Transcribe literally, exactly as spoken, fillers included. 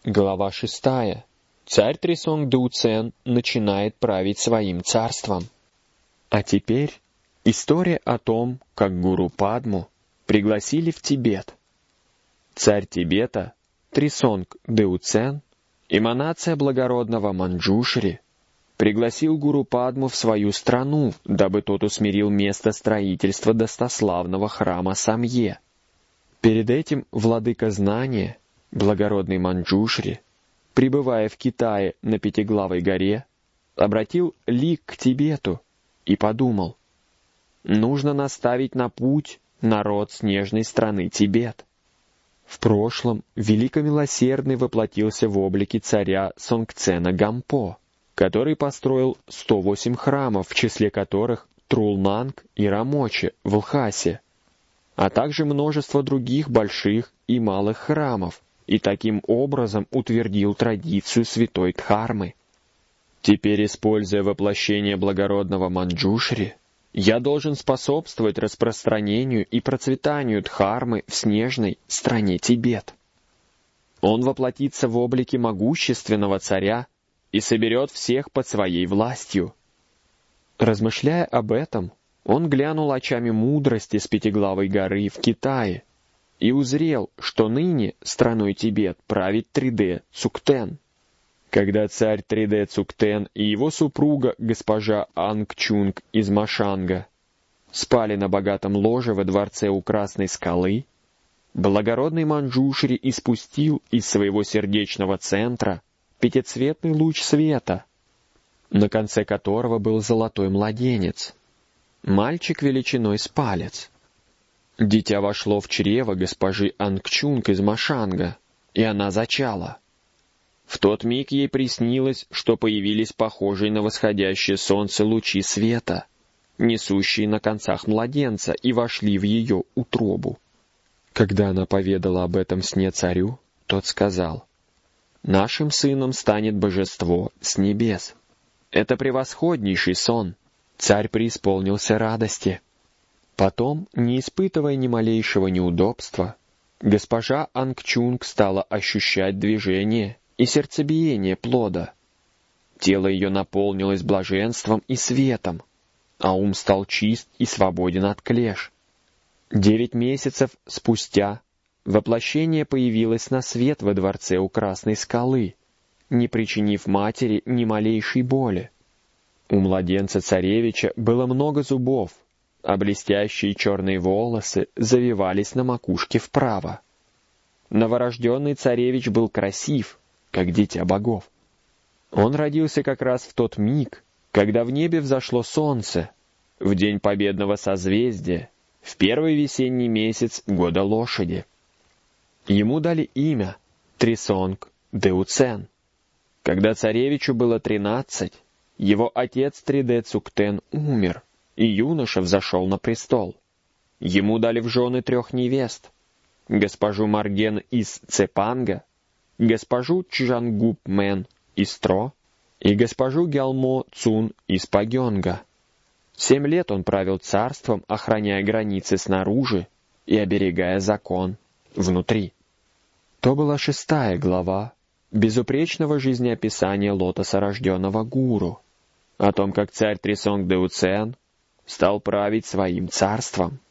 Глава шестая. Царь Трисонг Деуцен начинает править своим царством. А теперь история о том, как гуру Падму пригласили в Тибет. Царь Тибета Трисонг Деуцен, эманация благородного Манджушри, пригласил гуру Падму в свою страну, дабы тот усмирил место строительства достославного храма Самье. Перед этим владыка знания, благородный Манджушри, пребывая в Китае на Пятиглавой горе, обратил лик к Тибету и подумал: нужно наставить на путь народ снежной страны Тибет. В прошлом великомилосердный воплотился в облике царя Сонгцена Гампо, который построил сто восемь храмов, в числе которых Трулнанг и Рамочи в Лхасе, а также множество других больших и малых храмов, и таким образом утвердил традицию святой Дхармы. Теперь, используя воплощение благородного Манджушри, я должен способствовать распространению и процветанию Дхармы в снежной стране Тибет. Он воплотится в облике могущественного царя и соберет всех под своей властью. Размышляя об этом, он глянул очами мудрости с Пятиглавой горы в Китае и узрел, что ныне страной Тибет правит Триде Цуктен. Когда царь Триде Цуктен и его супруга, госпожа Ангчунг из Машанга, спали на богатом ложе во дворце у Красной скалы, благородный Манджушри испустил из своего сердечного центра пятицветный луч света, на конце которого был золотой младенец, мальчик величиной с палец. Дитя вошло в чрево госпожи Ангчунг из Машанга, и она зачала. В тот миг ей приснилось, что появились похожие на восходящее солнце лучи света, несущие на концах младенца, и вошли в ее утробу. Когда она поведала об этом сне царю, тот сказал: «Нашим сыном станет божество с небес. Это превосходнейший сон». Царь преисполнился радости. Потом, не испытывая ни малейшего неудобства, госпожа Ангчунг стала ощущать движение и сердцебиение плода. Тело ее наполнилось блаженством и светом, а ум стал чист и свободен от клеш. Девять месяцев спустя воплощение появилось на свет во дворце у Красной скалы, не причинив матери ни малейшей боли. У младенца-царевича было много зубов, а блестящие черные волосы завивались на макушке вправо. Новорожденный царевич был красив, как дитя богов. Он родился как раз в тот миг, когда в небе взошло солнце, в день победного созвездия, в первый весенний месяц года лошади. Ему дали имя Трисонг Деуцен. Когда царевичу было тринадцать, его отец Триде Цуктен умер, и юноша взошел на престол. Ему дали в жены трех невест: госпожу Марген из Цепанга, госпожу Чжангуп-мен из Тро и госпожу Гялмо Цун из Пагёнга. Семь лет он правил царством, охраняя границы снаружи и оберегая закон внутри. То была шестая глава безупречного жизнеописания лотосорожденного гуру, о том, как царь Трисонг Деуцен стал править своим царством.